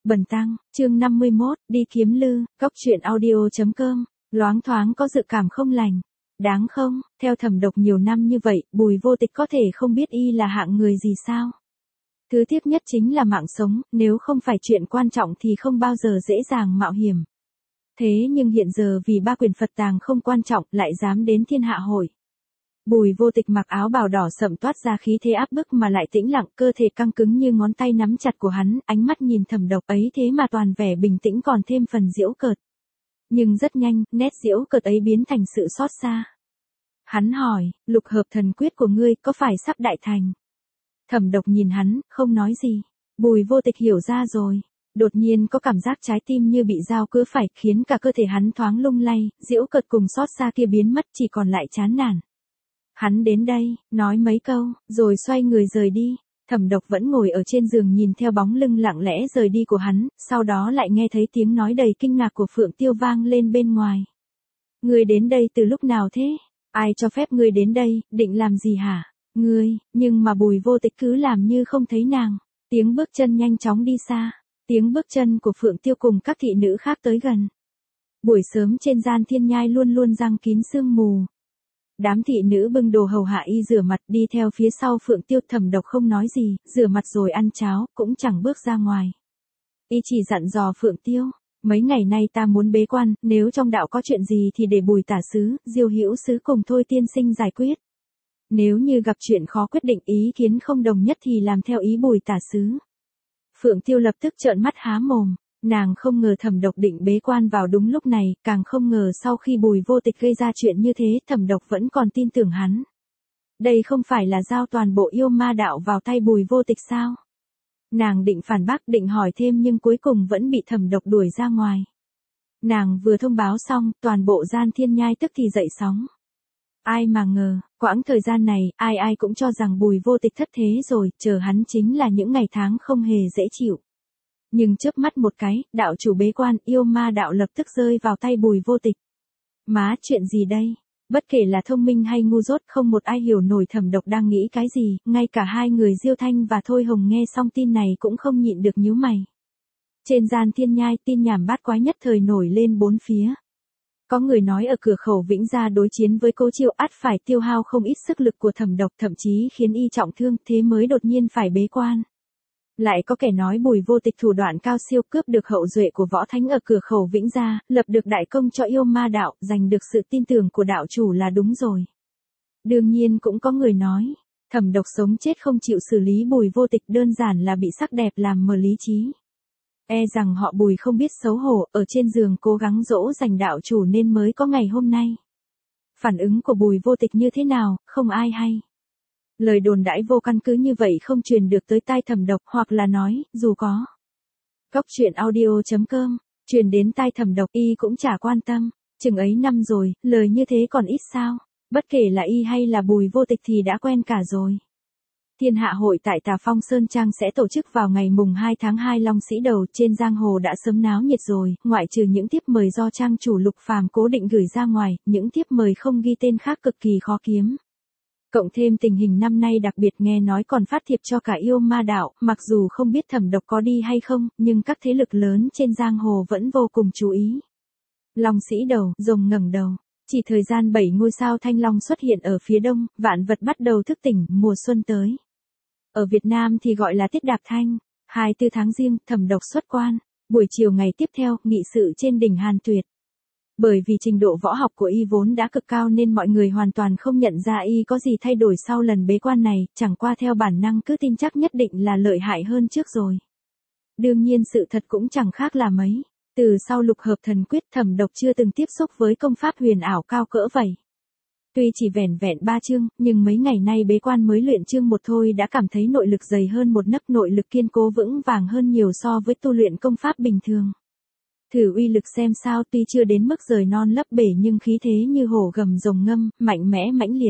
Bần tăng, chương 51, đi kiếm lư, góc truyện audio.com, loáng thoáng có dự cảm không lành. Đáng không, theo Thẩm Độc nhiều năm như vậy, Bùi Vô Tịch có thể không biết y là hạng người gì sao? Thứ tiếc nhất chính là mạng sống, nếu không phải chuyện quan trọng thì không bao giờ dễ dàng mạo hiểm. Thế nhưng hiện giờ vì ba quyền Phật tàng không quan trọng lại dám đến thiên hạ hội. Bùi Vô Tịch mặc áo bào đỏ sậm toát ra khí thế áp bức mà lại tĩnh lặng, cơ thể căng cứng như ngón tay nắm chặt của hắn, ánh mắt nhìn Thẩm Độc ấy thế mà toàn vẻ bình tĩnh còn thêm phần giễu cợt. Nhưng rất nhanh, nét giễu cợt ấy biến thành sự xót xa. Hắn hỏi, lục hợp thần quyết của ngươi có phải sắp đại thành? Thẩm Độc nhìn hắn, không nói gì. Bùi Vô Tịch hiểu ra rồi. Đột nhiên có cảm giác trái tim như bị dao cứa phải, khiến cả cơ thể hắn thoáng lung lay, giễu cợt cùng xót xa kia biến mất, chỉ còn lại chán nản. Hắn đến đây, nói mấy câu, rồi xoay người rời đi. Thẩm Độc vẫn ngồi ở trên giường nhìn theo bóng lưng lặng lẽ rời đi của hắn, sau đó lại nghe thấy tiếng nói đầy kinh ngạc của Phượng Tiêu vang lên bên ngoài. Ngươi đến đây từ lúc nào thế? Ai cho phép ngươi đến đây, định làm gì hả? Ngươi, nhưng mà Bùi Vô Tịch cứ làm như không thấy nàng. Tiếng bước chân nhanh chóng đi xa, tiếng bước chân của Phượng Tiêu cùng các thị nữ khác tới gần. Buổi sớm trên gian thiên nhai luôn luôn giăng kín sương mù. Đám thị nữ bưng đồ hầu hạ y rửa mặt đi theo phía sau Phượng Tiêu. Thẩm Độc không nói gì, rửa mặt rồi ăn cháo, cũng chẳng bước ra ngoài. Y chỉ dặn dò Phượng Tiêu, mấy ngày nay ta muốn bế quan, nếu trong đạo có chuyện gì thì để Bùi tả sứ, Diêu hữu sứ cùng Thôi tiên sinh giải quyết. Nếu như gặp chuyện khó quyết định ý kiến không đồng nhất thì làm theo ý Bùi tả sứ. Phượng Tiêu lập tức trợn mắt há mồm. Nàng không ngờ Thẩm Độc định bế quan vào đúng lúc này, càng không ngờ sau khi Bùi Vô Tịch gây ra chuyện như thế, Thẩm Độc vẫn còn tin tưởng hắn. Đây không phải là giao toàn bộ yêu ma đạo vào tay Bùi Vô Tịch sao? Nàng định phản bác, định hỏi thêm nhưng cuối cùng vẫn bị Thẩm Độc đuổi ra ngoài. Nàng vừa thông báo xong, toàn bộ gian thiên nhai tức thì dậy sóng. Ai mà ngờ, quãng thời gian này, ai cũng cho rằng Bùi Vô Tịch thất thế rồi, chờ hắn chính là những ngày tháng không hề dễ chịu. Nhưng chớp mắt một cái, đạo chủ bế quan, yêu ma đạo lập tức rơi vào tay Bùi Vô Tịch. Má, chuyện gì đây? Bất kể là thông minh hay ngu dốt, không một ai hiểu nổi Thẩm Độc đang nghĩ cái gì, ngay cả hai người Diêu Thanh và Thôi Hồng nghe xong tin này cũng không nhịn được nhíu mày. Trên gian thiên nhai, tin nhảm bát quái nhất thời nổi lên bốn phía. Có người nói ở cửa khẩu Vĩnh Gia đối chiến với Cố Chiêu ắt phải tiêu hao không ít sức lực của Thẩm Độc, thậm chí khiến y trọng thương, thế mới đột nhiên phải bế quan. Lại có kẻ nói Bùi Vô Tịch thủ đoạn cao siêu, cướp được hậu duệ của võ thánh ở cửa khẩu Vĩnh Gia, lập được đại công cho yêu ma đạo, giành được sự tin tưởng của đạo chủ là đúng rồi. Đương nhiên cũng có người nói, Thẩm Độc sống chết không chịu xử lý Bùi Vô Tịch, đơn giản là bị sắc đẹp làm mờ lý trí. E rằng họ Bùi không biết xấu hổ, ở trên giường cố gắng dỗ dành đạo chủ nên mới có ngày hôm nay. Phản ứng của Bùi Vô Tịch như thế nào, không ai hay. Lời đồn đãi vô căn cứ như vậy không truyền được tới tai Thẩm Độc, hoặc là nói, dù có. Góc truyện audio.com, truyền đến tai Thẩm Độc, y cũng chả quan tâm, chừng ấy năm rồi, lời như thế còn ít sao, bất kể là y hay là Bùi Vô Tịch thì đã quen cả rồi. Thiên hạ hội tại Tà Phong Sơn Trang sẽ tổ chức vào ngày mùng 2 tháng 2 Long Sĩ Đầu, trên giang hồ đã sớm náo nhiệt rồi, ngoại trừ những thiếp mời do trang chủ Lục Phàm cố định gửi ra ngoài, những thiếp mời không ghi tên khác cực kỳ khó kiếm. Cộng thêm tình hình năm nay đặc biệt, nghe nói còn phát thiệp cho cả yêu ma đạo, mặc dù không biết Thẩm Độc có đi hay không, nhưng các thế lực lớn trên giang hồ vẫn vô cùng chú ý. Long Sĩ Đầu, rồng ngẩng đầu. Chỉ thời gian 7 ngôi sao thanh long xuất hiện ở phía đông, vạn vật bắt đầu thức tỉnh, mùa xuân tới. Ở Việt Nam thì gọi là Tiết Đạp Thanh. 24 tháng Giêng, Thẩm Độc xuất quan. Buổi chiều ngày tiếp theo, nghị sự trên đỉnh Hàn Tuyệt. Bởi vì trình độ võ học của y vốn đã cực cao nên mọi người hoàn toàn không nhận ra y có gì thay đổi sau lần bế quan này, chẳng qua theo bản năng cứ tin chắc nhất định là lợi hại hơn trước rồi. Đương nhiên sự thật cũng chẳng khác là mấy. Từ sau lục hợp thần quyết, Thẩm Độc chưa từng tiếp xúc với công pháp huyền ảo cao cỡ vậy. Tuy chỉ vẻn vẹn 3 chương, nhưng mấy ngày nay bế quan mới luyện chương 1 thôi đã cảm thấy nội lực dày hơn một nấc, nội lực kiên cố vững vàng hơn nhiều so với tu luyện công pháp bình thường. Thử uy lực xem sao, tuy chưa đến mức rời non lấp bể nhưng khí thế như hổ gầm rồng ngâm, mạnh mẽ mãnh liệt.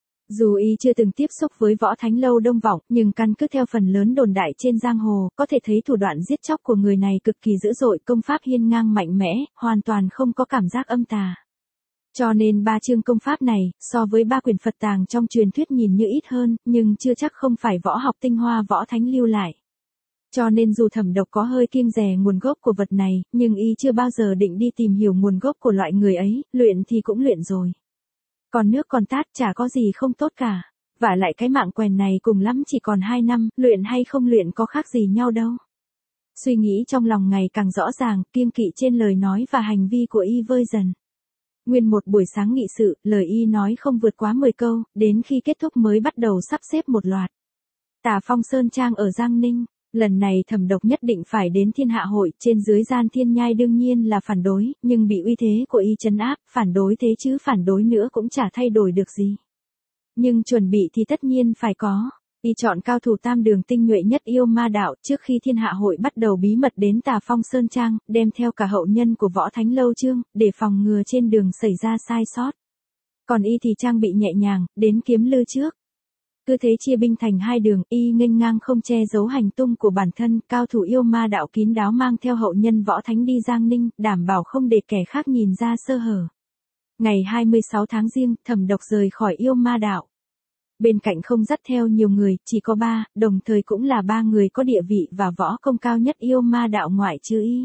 Dù y chưa từng tiếp xúc với võ thánh lâu Đông Vọng, nhưng căn cứ theo phần lớn đồn đại trên giang hồ, có thể thấy thủ đoạn giết chóc của người này cực kỳ dữ dội, công pháp hiên ngang mạnh mẽ, hoàn toàn không có cảm giác âm tà. Cho nên 3 chương công pháp này, so với 3 quyền Phật tàng trong truyền thuyết nhìn như ít hơn, nhưng chưa chắc không phải võ học tinh hoa võ thánh lưu lại. Cho nên dù Thẩm Độc có hơi kiêng dè nguồn gốc của vật này, nhưng y chưa bao giờ định đi tìm hiểu nguồn gốc của loại người ấy, luyện thì cũng luyện rồi. Còn nước còn tát chả có gì không tốt cả. Vả lại cái mạng quèn này cùng lắm chỉ còn 2 năm, luyện hay không luyện có khác gì nhau đâu. Suy nghĩ trong lòng ngày càng rõ ràng, kiêng kỵ trên lời nói và hành vi của y vơi dần. Nguyên một buổi sáng nghị sự, lời y nói không vượt quá 10 câu, đến khi kết thúc mới bắt đầu sắp xếp một loạt. Tả Phong Sơn Trang ở Giang Ninh, lần này Thẩm Độc nhất định phải đến Thiên Hạ Hội, trên dưới Gian Thiên Nhai đương nhiên là phản đối, nhưng bị uy thế của y trấn áp, phản đối thế chứ phản đối nữa cũng chả thay đổi được gì. Nhưng chuẩn bị thì tất nhiên phải có. Y chọn cao thủ tam đường tinh nhuệ nhất yêu ma đạo trước khi Thiên Hạ Hội bắt đầu bí mật đến Tà Phong Sơn Trang, đem theo cả hậu nhân của Võ Thánh Lâu Chương, để phòng ngừa trên đường xảy ra sai sót. Còn y thì trang bị nhẹ nhàng, đến Kiếm Lư trước. Cứ thế chia binh thành 2 đường, y nghênh ngang không che giấu hành tung của bản thân, cao thủ yêu ma đạo kín đáo mang theo hậu nhân Võ Thánh đi Giang Ninh, đảm bảo không để kẻ khác nhìn ra sơ hở. Ngày 26 tháng Giêng, Thẩm Độc rời khỏi yêu ma đạo. Bên cạnh không dắt theo nhiều người, chỉ có 3, đồng thời cũng là 3 người có địa vị và võ công cao nhất yêu ma đạo ngoại trừ y.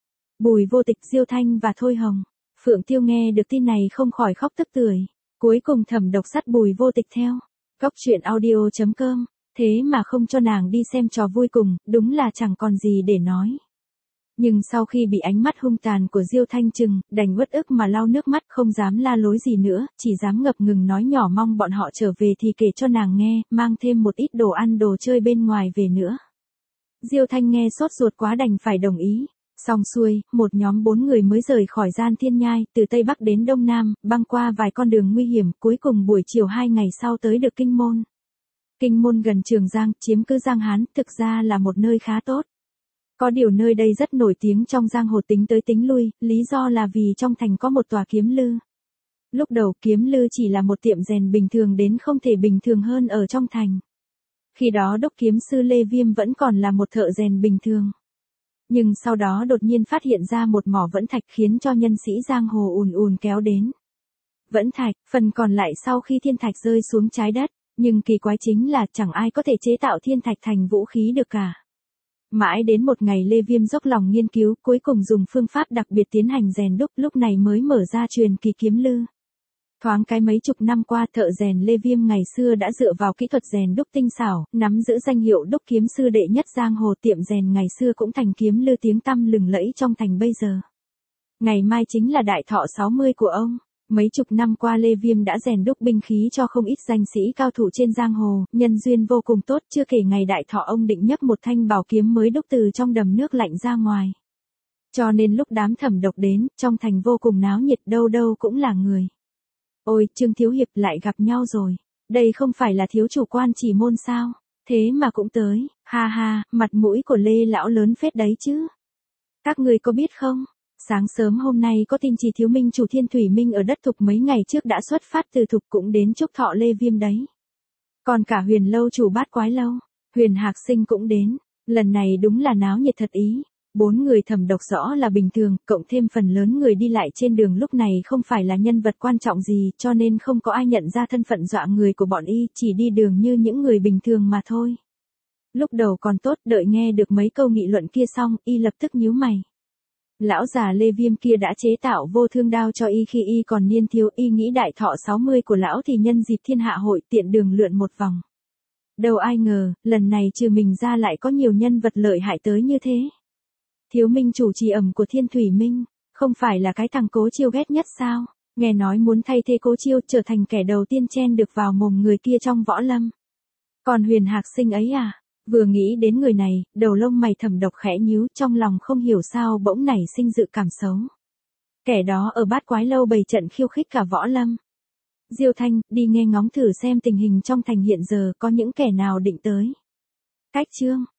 Bùi Vô Tịch, Diêu Thanh và Thôi Hồng. Phượng Tiêu nghe được tin này không khỏi khóc tức tưởi. Cuối cùng Thẩm Độc dắt Bùi Vô Tịch theo. Góc truyện audio.com. Thế mà không cho nàng đi xem trò vui cùng, đúng là chẳng còn gì để nói. Nhưng sau khi bị ánh mắt hung tàn của Diêu Thanh trừng, đành uất ức mà lau nước mắt, không dám la lối gì nữa, chỉ dám ngập ngừng nói nhỏ mong bọn họ trở về thì kể cho nàng nghe, mang thêm một ít đồ ăn đồ chơi bên ngoài về nữa. Diêu Thanh nghe sốt ruột quá đành phải đồng ý. Xong xuôi, một nhóm 4 người mới rời khỏi Gian Thiên Nhai, từ Tây Bắc đến Đông Nam, băng qua vài con đường nguy hiểm, cuối cùng buổi chiều 2 ngày sau tới được Kinh Môn. Kinh Môn gần Trường Giang, chiếm cứ Giang Hán, thực ra là một nơi khá tốt. Có điều nơi đây rất nổi tiếng trong giang hồ tính tới tính lui, lý do là vì trong thành có một tòa kiếm lư. Lúc đầu kiếm lư chỉ là một tiệm rèn bình thường đến không thể bình thường hơn ở trong thành. Khi đó đốc kiếm sư Lê Viêm vẫn còn là một thợ rèn bình thường. Nhưng sau đó đột nhiên phát hiện ra một mỏ vẫn thạch khiến cho nhân sĩ giang hồ ùn ùn kéo đến. Vẫn thạch, phần còn lại sau khi thiên thạch rơi xuống trái đất, nhưng kỳ quái chính là chẳng ai có thể chế tạo thiên thạch thành vũ khí được cả. Mãi đến một ngày Lê Viêm dốc lòng nghiên cứu, cuối cùng dùng phương pháp đặc biệt tiến hành rèn đúc, lúc này mới mở ra truyền kỳ kiếm lư. Thoáng cái mấy chục năm qua, thợ rèn Lê Viêm ngày xưa đã dựa vào kỹ thuật rèn đúc tinh xảo, nắm giữ danh hiệu đúc kiếm sư đệ nhất giang hồ, tiệm rèn ngày xưa cũng thành kiếm lư tiếng tăm lừng lẫy trong thành bây giờ. Ngày mai chính là đại thọ 60 của ông. Mấy chục năm qua Lê Viêm đã rèn đúc binh khí cho không ít danh sĩ cao thủ trên giang hồ, nhân duyên vô cùng tốt, chưa kể ngày đại thọ ông định nhấc một thanh bảo kiếm mới đúc từ trong đầm nước lạnh ra ngoài. Cho nên lúc đám Thẩm Độc đến, trong thành vô cùng náo nhiệt, đâu đâu cũng là người. Ôi, Trương Thiếu Hiệp lại gặp nhau rồi. Đây không phải là thiếu chủ Quan Chỉ Môn sao? Thế mà cũng tới, ha ha, mặt mũi của Lê lão lớn phết đấy chứ. Các người có biết không? Sáng sớm hôm nay có tin Trì Thiếu Minh chủ Thiên Thủy Minh ở đất Thục mấy ngày trước đã xuất phát từ Thục cũng đến chúc thọ Lê Viêm đấy. Còn cả Huyền lâu chủ Bát Quái lâu, Huyền Hạc Sinh cũng đến. Lần này đúng là náo nhiệt thật ý. 4 người Thẩm Độc rõ là bình thường, cộng thêm phần lớn người đi lại trên đường lúc này không phải là nhân vật quan trọng gì, cho nên không có ai nhận ra thân phận dọa người của bọn y, chỉ đi đường như những người bình thường mà thôi. Lúc đầu còn tốt, đợi nghe được mấy câu nghị luận kia xong, y lập tức nhíu mày. Lão già Lê Viêm kia đã chế tạo vô thương đao cho y khi y còn niên thiếu, y nghĩ đại thọ 60 của lão thì nhân dịp Thiên Hạ Hội tiện đường lượn một vòng. Đâu ai ngờ, lần này trừ mình ra lại có nhiều nhân vật lợi hại tới như thế. Thiếu Minh chủ Trì Ẩm của Thiên Thủy Minh, không phải là cái thằng Cố Chiêu ghét nhất sao? Nghe nói muốn thay thế Cố Chiêu trở thành kẻ đầu tiên chen được vào mồm người kia trong võ lâm. Còn Huyền Hạc Sinh ấy à? Vừa nghĩ đến người này, đầu lông mày Thẩm Độc khẽ nhíu, trong lòng không hiểu sao bỗng nảy sinh dự cảm xấu. Kẻ đó ở Bát Quái lâu bày trận khiêu khích cả võ lâm. Diêu Thanh, đi nghe ngóng thử xem tình hình trong thành hiện giờ có những kẻ nào định tới. Cách chương